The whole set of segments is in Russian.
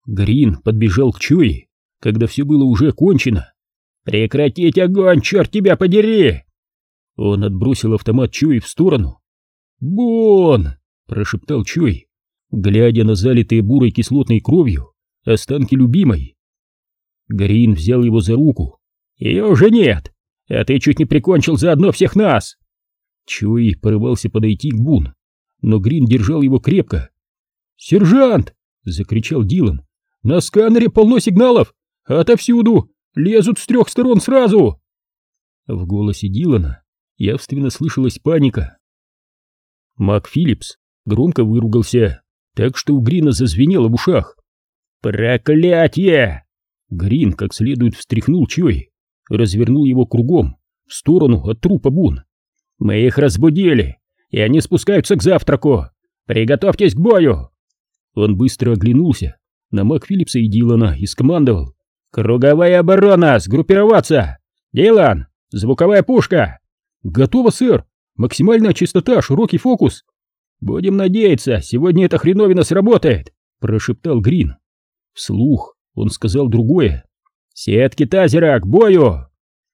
Грин подбежал к Чуи, когда все было уже кончено. «Прекратить огонь, черт тебя подери!» Он отбросил автомат Чуи в сторону. «Бон!» — прошептал Чуи, глядя на залитые бурой кислотной кровью останки любимой. Грин взял его за руку. «Ее уже нет, а ты чуть не прикончил заодно всех нас!» Чуи порывался подойти к Бун, но Грин держал его крепко. «Сержант!» — закричал Дилан. «На сканере полно сигналов! Отовсюду! Лезут с 3 сторон сразу!» В голосе Дилана явственно слышалась паника. Мак Филлипс громко выругался, так что у Грина зазвенело в ушах. «Проклятье!» Грин как следует встряхнул Чуи, развернул его кругом, в сторону от трупа Бун. «Мы их разбудили, и они спускаются к завтраку! Приготовьтесь к бою!» Он быстро оглянулся на Мак Филлипса и Дилана и скомандовал: «Круговая оборона! Сгруппироваться! Дилан, звуковая пушка!» «Готово, сэр! Максимальная частота, широкий фокус!» «Будем надеяться, сегодня эта хреновина сработает!» — прошептал Грин. Вслух он сказал другое: «Сетки тазера, к бою!»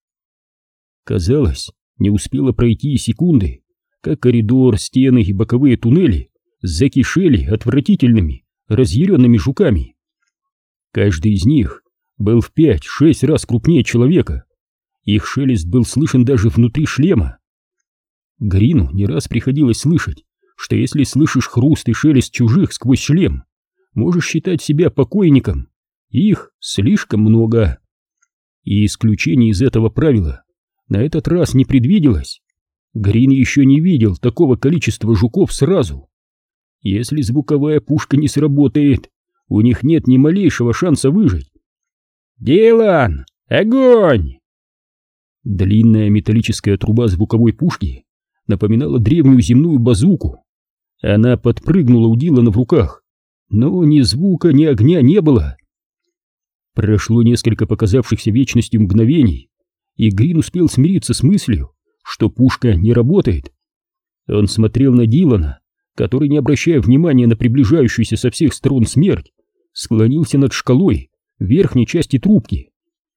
Казалось, не успело пройти и секунды, как коридор, стены и боковые туннели закишели отвратительными, разъяренными жуками. Каждый из них был в 5-6 раз крупнее человека. Их шелест был слышен даже внутри шлема. Грину не раз приходилось слышать, что если слышишь хруст и шелест чужих сквозь шлем, можешь считать себя покойником. Их слишком много. И исключений из этого правила на этот раз не предвиделось. Грин еще не видел такого количества жуков сразу. Если звуковая пушка не сработает, у них нет ни малейшего шанса выжить. «Дилан, огонь!» Длинная металлическая труба звуковой пушки напоминала древнюю земную базуку. Она подпрыгнула у Дилана в руках, но ни звука, ни огня не было. Прошло несколько показавшихся вечностью мгновений, и Грин успел смириться с мыслью, что пушка не работает. Он смотрел на Дилана, который, не обращая внимания на приближающуюся со всех сторон смерть, склонился над шкалой верхней части трубки.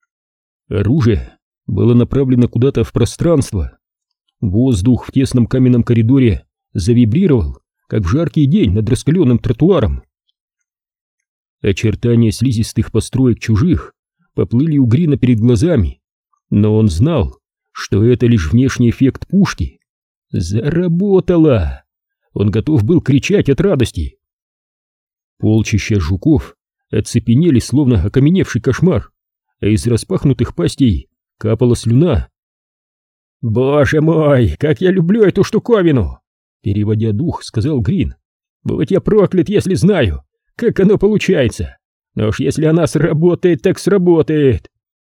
Оружие было направлено куда-то в пространство. Воздух в тесном каменном коридоре завибрировал, как в жаркий день над раскаленным тротуаром. Очертания слизистых построек чужих поплыли у Грина перед глазами, но он знал, что это лишь внешний эффект пушки. Заработало! Он готов был кричать от радости. Полчища жуков оцепенели, словно окаменевший кошмар, а из распахнутых пастей капала слюна. «Боже мой, как я люблю эту штуковину!» Переводя дух, сказал Грин. «Будь я проклят, если знаю, как оно получается. Но уж если она сработает, так сработает!»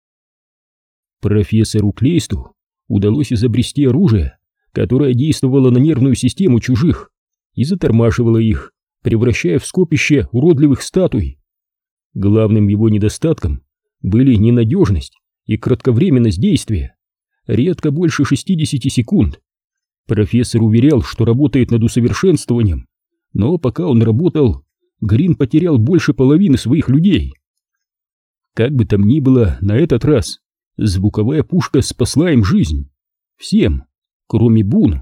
Профессору Клейсту удалось изобрести оружие, которое действовало на нервную систему чужих и затормаживало их, превращая в скопище уродливых статуй. Главным его недостатком были ненадежность и кратковременность действия, редко больше 60 секунд. Профессор уверял, что работает над усовершенствованием, но пока он работал, Грин потерял больше половины своих людей. Как бы там ни было, на этот раз звуковая пушка спасла им жизнь. Всем, кроме Бун.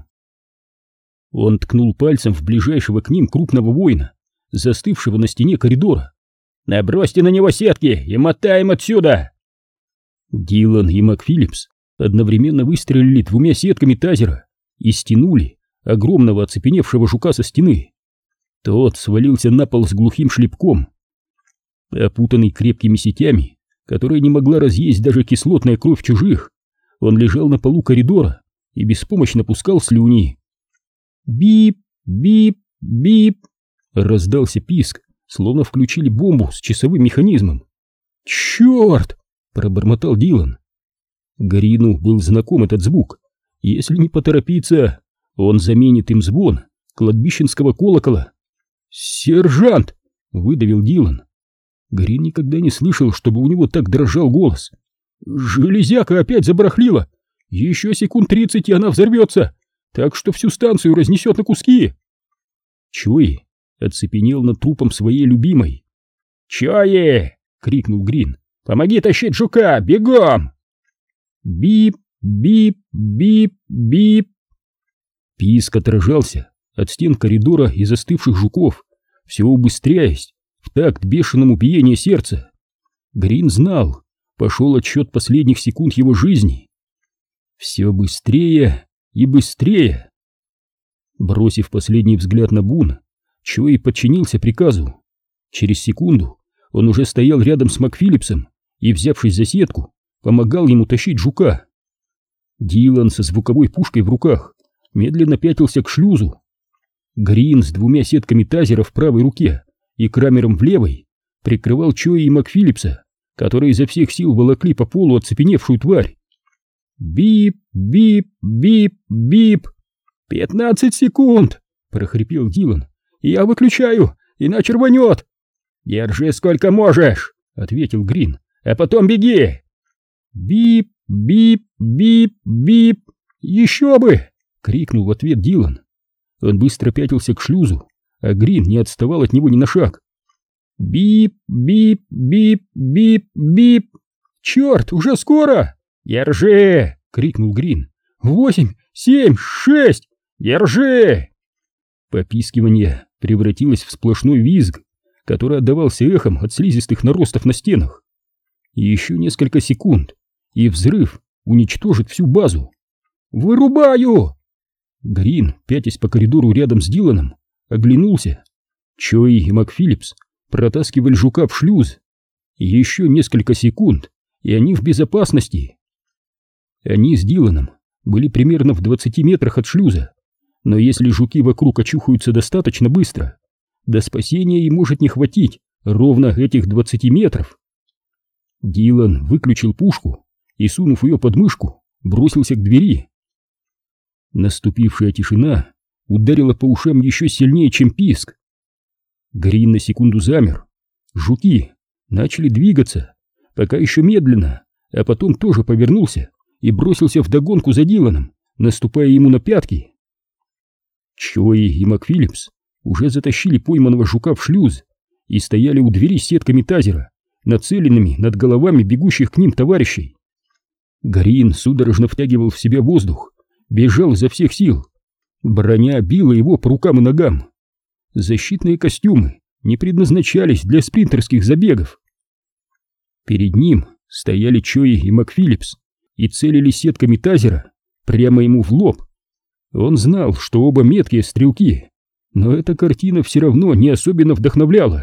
Он ткнул пальцем в ближайшего к ним крупного воина, застывшего на стене коридора. «Набросьте на него сетки и мотаем отсюда!» Дилан и Мак Филлипс одновременно выстрелили 2 сетками тазера и стянули огромного оцепеневшего жука со стены. Тот свалился на пол с глухим шлепком. Опутанный крепкими сетями, которые не могла разъесть даже кислотная кровь чужих, он лежал на полу коридора и беспомощно пускал слюни. «Бип, бип, бип!» Раздался писк, словно включили бомбу с часовым механизмом. «Черт!» — пробормотал Дилан. Грину был знаком этот звук. Если не поторопиться, он заменит им звон кладбищенского колокола. «Сержант!» — выдавил Дилан. Грин никогда не слышал, чтобы у него так дрожал голос. «Железяка опять забарахлила! Еще секунд 30, и она взорвется, так что всю станцию разнесет на куски!» Чуи оцепенел над трупом своей любимой. «Чои!» — крикнул Грин. «Помоги тащить жука! Бегом!» Бип, бип, бип, бип. Писк отражался от стен коридора и застывших жуков, все убыстряясь в такт бешеному биению сердца. Грин знал, пошел отсчет последних секунд его жизни. Все быстрее и быстрее. Бросив последний взгляд на Бун, Чои подчинился приказу. Через секунду он уже стоял рядом с МакФиллипсом и, взявшись за сетку, помогал ему тащить жука. Дилан со звуковой пушкой в руках медленно пятился к шлюзу. Грин с 2 сетками тазера в правой руке и Крамером в левой прикрывал Чои и МакФиллипса, которые изо всех сил волокли по полу оцепеневшую тварь. Бип, бип, бип, бип. 15 секунд, прохрипел Дилан. Я выключаю, иначе рванет. Держи сколько можешь, ответил Грин, а потом беги. Бип, бип, бип, бип. Еще бы, крикнул в ответ Дилан. Он быстро пятился к шлюзу, а Грин не отставал от него ни на шаг. Бип, бип, бип, бип, бип. Черт, уже скоро. Держи, крикнул Грин. 8, 7, 6. Держи. Попискивание превратилось в сплошной визг, который отдавался эхом от слизистых наростов на стенах. Еще несколько секунд, и взрыв уничтожит всю базу. «Вырубаю!» Грин, пятясь по коридору рядом с Диланом, оглянулся. Чои и МакФиллипс протаскивали жука в шлюз. Еще несколько секунд, и они в безопасности. Они с Диланом были примерно в 20 метрах от шлюза, но если жуки вокруг очухаются достаточно быстро, до спасения им может не хватить ровно этих 20 метров. Дилан выключил пушку и, сунув ее под мышку, бросился к двери. Наступившая тишина ударила по ушам еще сильнее, чем писк. Грин на секунду замер. Жуки начали двигаться, пока еще медленно, а потом тоже повернулся и бросился вдогонку за Диланом, наступая ему на пятки. Чои и МакФиллипс уже затащили пойманного жука в шлюз и стояли у двери с сетками тазера, нацеленными над головами бегущих к ним товарищей. Грин судорожно втягивал в себя воздух, бежал изо всех сил. Броня била его по рукам и ногам. Защитные костюмы не предназначались для спринтерских забегов. Перед ним стояли Чои и МакФиллипс и целили сетками тазера прямо ему в лоб. Он знал, что оба меткие стрелки, но эта картина все равно не особенно вдохновляла.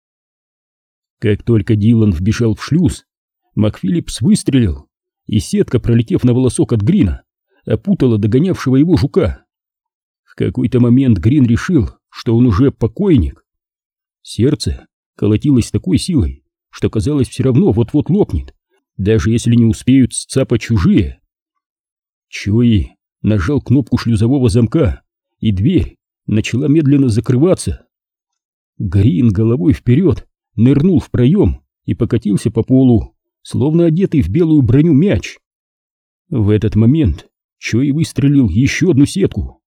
Как только Дилан вбежал в шлюз, МакФиллипс выстрелил, и сетка, пролетев на волосок от Грина, опутала догонявшего его жука. В какой-то момент Грин решил, что он уже покойник. Сердце колотилось с такой силой, что казалось, все равно вот-вот лопнет, даже если не успеют сцапать чужие. Чои нажал кнопку шлюзового замка, и дверь начала медленно закрываться. Грин головой вперед нырнул в проем и покатился по полу, словно одетый в белую броню мяч. В этот момент Чои выстрелил еще одну сетку.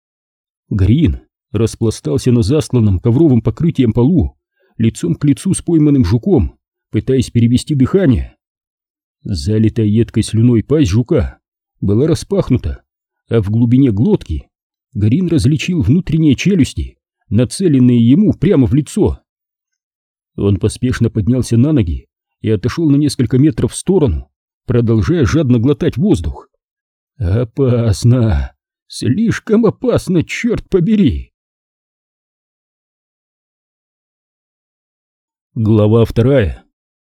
Грин распластался на застланном ковровым покрытием полу, лицом к лицу с пойманным жуком, пытаясь перевести дыхание. Залитая едкой слюной пасть жука была распахнута, а в глубине глотки Грин различил внутренние челюсти, нацеленные ему прямо в лицо. Он поспешно поднялся на ноги и отошел на несколько метров в сторону, продолжая жадно глотать воздух. Опасно! Слишком опасно, черт побери! Глава 2.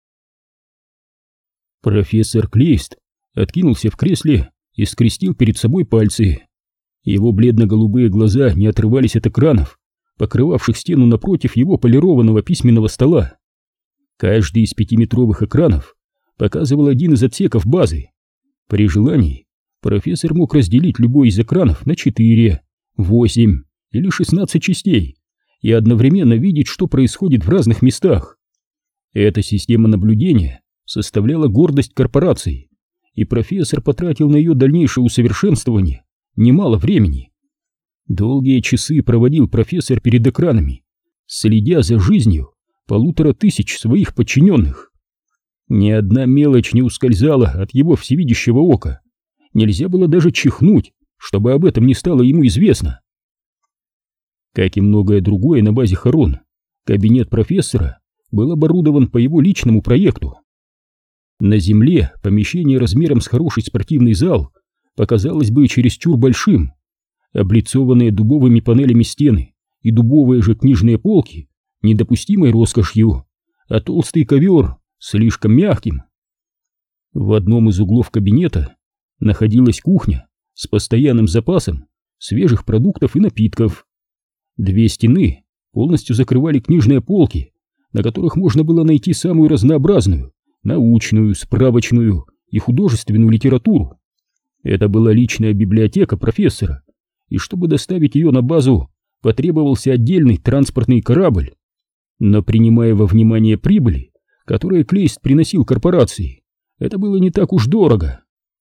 Профессор Клейст откинулся в кресле и скрестил перед собой пальцы. Его бледно-голубые глаза не отрывались от экранов, покрывавших стену напротив его полированного письменного стола. Каждый из 5-метровых экранов показывал один из отсеков базы. При желании профессор мог разделить любой из экранов на 4, 8 или 16 частей и одновременно видеть, что происходит в разных местах. Эта система наблюдения составляла гордость корпорации, и профессор потратил на ее дальнейшее усовершенствование немало времени. Долгие часы проводил профессор перед экранами, следя за жизнью 1500 своих подчиненных. Ни одна мелочь не ускользала от его всевидящего ока. Нельзя было даже чихнуть, чтобы об этом не стало ему известно. Как и многое другое на базе Харон, кабинет профессора был оборудован по его личному проекту. На земле помещение размером с хороший спортивный зал показалось бы чересчур большим. Облицованные дубовыми панелями стены и дубовые же книжные полки недопустимой роскошью, а толстый ковер слишком мягким. В одном из углов кабинета находилась кухня с постоянным запасом свежих продуктов и напитков. Две стены полностью закрывали книжные полки, на которых можно было найти самую разнообразную научную, справочную и художественную литературу. Это была личная библиотека профессора, и чтобы доставить ее на базу, потребовался отдельный транспортный корабль. Но принимая во внимание прибыли, которые Клейст приносил корпорации, это было не так уж дорого.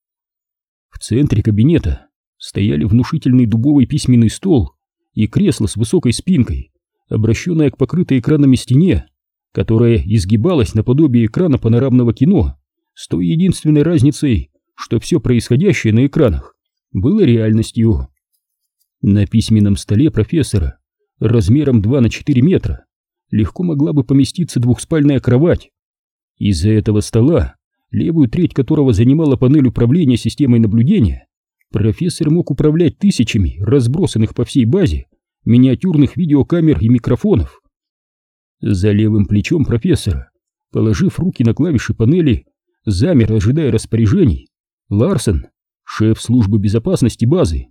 В центре кабинета стояли внушительный дубовый письменный стол и кресло с высокой спинкой, обращенное к покрытой экранами стене, которая изгибалась наподобие экрана панорамного кино, с той единственной разницей, что все происходящее на экранах было реальностью. На письменном столе профессора размером 2 на 4 метра легко могла бы поместиться двухспальная кровать. Из-за этого стола, левую треть которого занимала панель управления системой наблюдения, профессор мог управлять тысячами разбросанных по всей базе миниатюрных видеокамер и микрофонов. За левым плечом профессора, положив руки на клавиши панели, замер, ожидая распоряжений, Ларсен, шеф службы безопасности базы.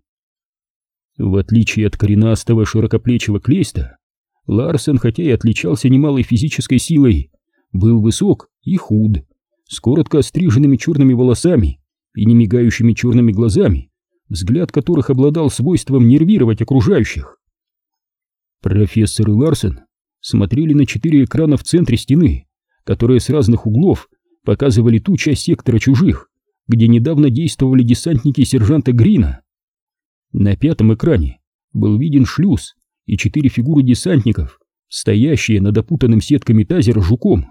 В отличие от коренастого широкоплечего Клейста, Ларсен, хотя и отличался немалой физической силой, был высок и худ, с коротко остриженными черными волосами и немигающими черными глазами, взгляд которых обладал свойством нервировать окружающих. Профессор и Ларсен смотрели на 4 экрана в центре стены, которые с разных углов показывали ту часть сектора чужих, где недавно действовали десантники сержанта Грина. На 5-м экране был виден шлюз и 4 фигуры десантников, стоящие над опутанным сетками тазера жуком.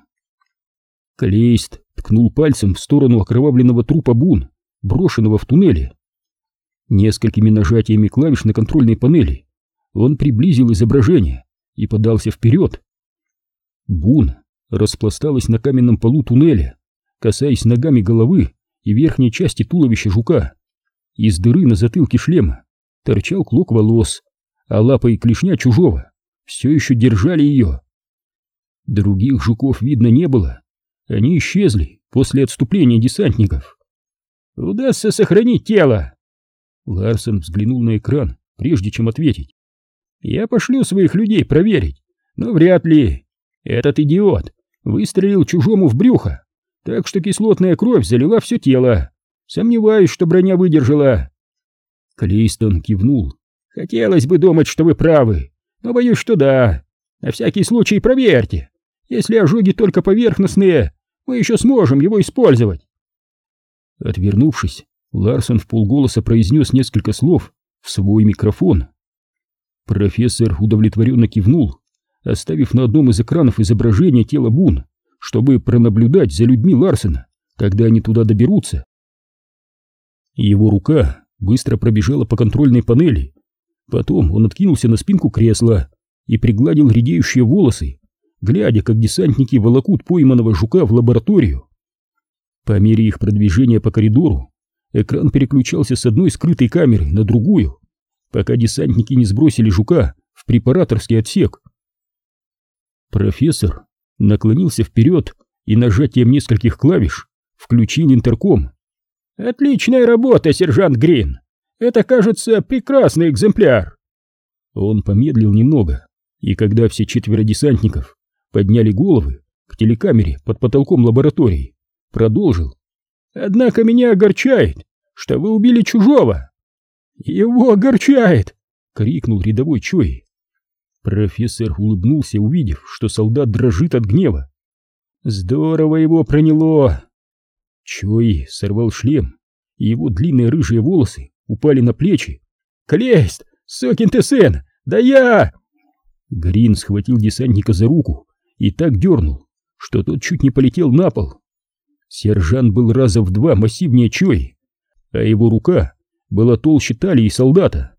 Клейст ткнул пальцем в сторону окровавленного трупа Бун, брошенного в туннеле. Несколькими нажатиями клавиш на контрольной панели он приблизил изображение и подался вперед. Бун распласталась на каменном полу туннеля, касаясь ногами головы и верхней части туловища жука. Из дыры на затылке шлема торчал клок волос, а лапа и клешня чужого все еще держали ее. Других жуков видно не было, они исчезли после отступления десантников. «Удастся сохранить тело?» Ларсен взглянул на экран, прежде чем ответить. «Я пошлю своих людей проверить, но вряд ли. Этот идиот выстрелил чужому в брюхо, так что кислотная кровь залила все тело. Сомневаюсь, что броня выдержала». Клейстон кивнул. «Хотелось бы думать, что вы правы, но боюсь, что да. На всякий случай проверьте. Если ожоги только поверхностные, мы еще сможем его использовать». Отвернувшись, Ларсен вполголоса произнес несколько слов в свой микрофон. Профессор удовлетворенно кивнул, оставив на одном из экранов изображение тела Бун, чтобы пронаблюдать за людьми Ларсена, когда они туда доберутся. Его рука быстро пробежала по контрольной панели. Потом он откинулся на спинку кресла и пригладил редеющие волосы, глядя, как десантники волокут пойманного жука в лабораторию. По мере их продвижения по коридору экран переключался с одной скрытой камеры на другую, пока десантники не сбросили жука в препараторский отсек. Профессор наклонился вперед и нажатием нескольких клавиш включил интерком. «Отличная работа, сержант Грин! Это, кажется, прекрасный экземпляр!» Он помедлил немного, и когда все 4 десантников подняли головы к телекамере под потолком лаборатории, продолжил. «Однако меня огорчает, что вы убили чужого!» «Его огорчает!» — крикнул рядовой Чой. Профессор улыбнулся, увидев, что солдат дрожит от гнева. «Здорово его проняло!» Чой сорвал шлем, и его длинные рыжие волосы упали на плечи. «Клейст! Сокин ты сын! Да я!» Грин схватил десантника за руку и так дернул, что тот чуть не полетел на пол. Сержант был раза в 2 массивнее Чои, а его рука была толще талии солдата.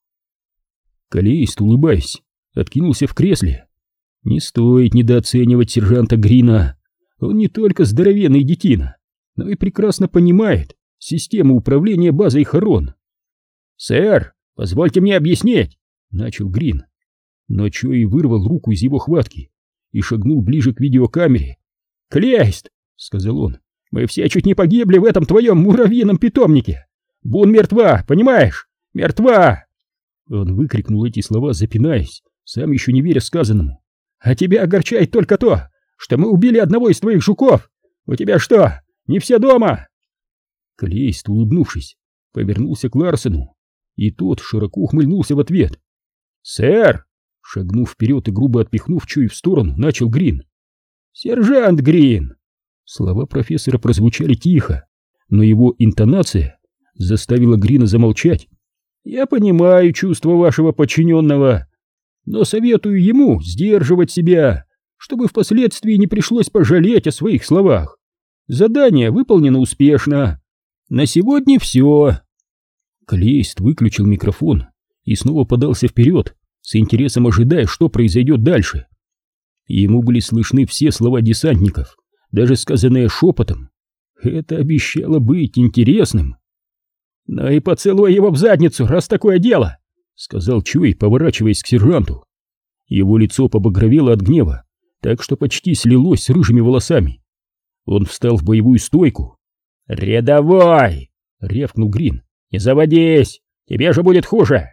Клейст, улыбаясь, откинулся в кресле. Не стоит недооценивать сержанта Грина. Он не только здоровенный детина, но и прекрасно понимает систему управления базой Харон. «Сэр, позвольте мне объяснить», — начал Грин. Но Чои вырвал руку из его хватки и шагнул ближе к видеокамере. «Клейст», — сказал он, — «мы все чуть не погибли в этом твоем муравьином питомнике. Бун мертва, понимаешь? Мертва!» Он выкрикнул эти слова, запинаясь, сам еще не веря сказанному. «А тебя огорчает только то, что мы убили одного из твоих жуков. У тебя что, не все дома?» Клейст, улыбнувшись, повернулся к Ларсену, и тот широко ухмыльнулся в ответ. «Сэр!» — шагнув вперед и грубо отпихнув Чуи в сторону, начал Грин. «Сержант Грин!» Слова профессора прозвучали тихо, но его интонация заставила Грина замолчать. «Я понимаю чувства вашего подчиненного, но советую ему сдерживать себя, чтобы впоследствии не пришлось пожалеть о своих словах. Задание выполнено успешно. На сегодня все». Клейст выключил микрофон и снова подался вперед, с интересом ожидая, что произойдет дальше. Ему были слышны все слова десантников, даже сказанные шепотом. Это обещало быть интересным. «Ну и поцелуй его в задницу, раз такое дело», — сказал Чуи, поворачиваясь к сержанту. Его лицо побагровело от гнева, так что почти слилось с рыжими волосами. Он встал в боевую стойку. «Рядовой!» — рявкнул Грин. «Не заводись! Тебе же будет хуже!»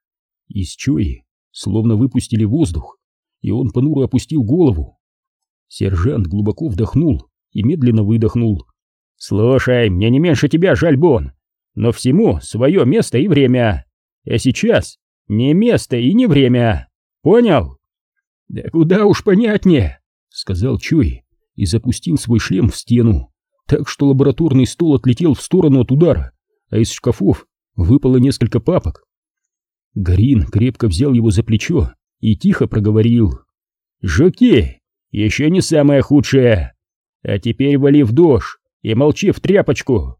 Из Чуи словно выпустили воздух, и он понуро опустил голову. Сержант глубоко вдохнул и медленно выдохнул. «Слушай, мне не меньше тебя жаль, Бон, но всему свое место и время. А сейчас не место и не время. Понял?» «Да куда уж понятнее», — сказал Чуи и запустил свой шлем в стену, так что лабораторный стол отлетел в сторону от удара, а из шкафов выпало несколько папок. Грин крепко взял его за плечо и тихо проговорил: «Жуки, еще не самое худшее. А теперь вали в душ и молчи в тряпочку».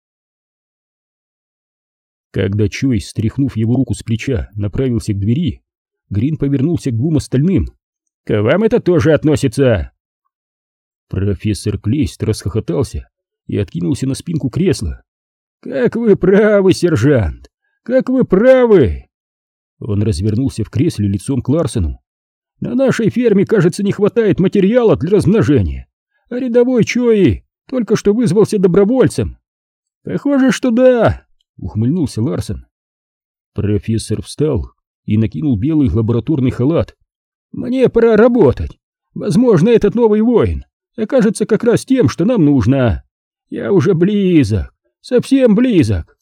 Когда Чуи, стряхнув его руку с плеча, направился к двери, Грин повернулся к 2 остальным. «К вам это тоже относится!» Профессор Клейст расхохотался и откинулся на спинку кресла. «Как вы правы, сержант! Как вы правы!» Он развернулся в кресле лицом к Ларсену. «На нашей ферме, кажется, не хватает материала для размножения, а рядовой Чои только что вызвался добровольцем». «Похоже, что да», — ухмыльнулся Ларсен. Профессор встал и накинул белый лабораторный халат. «Мне пора работать. Возможно, этот новый воин окажется как раз тем, что нам нужно. Я уже близок, совсем близок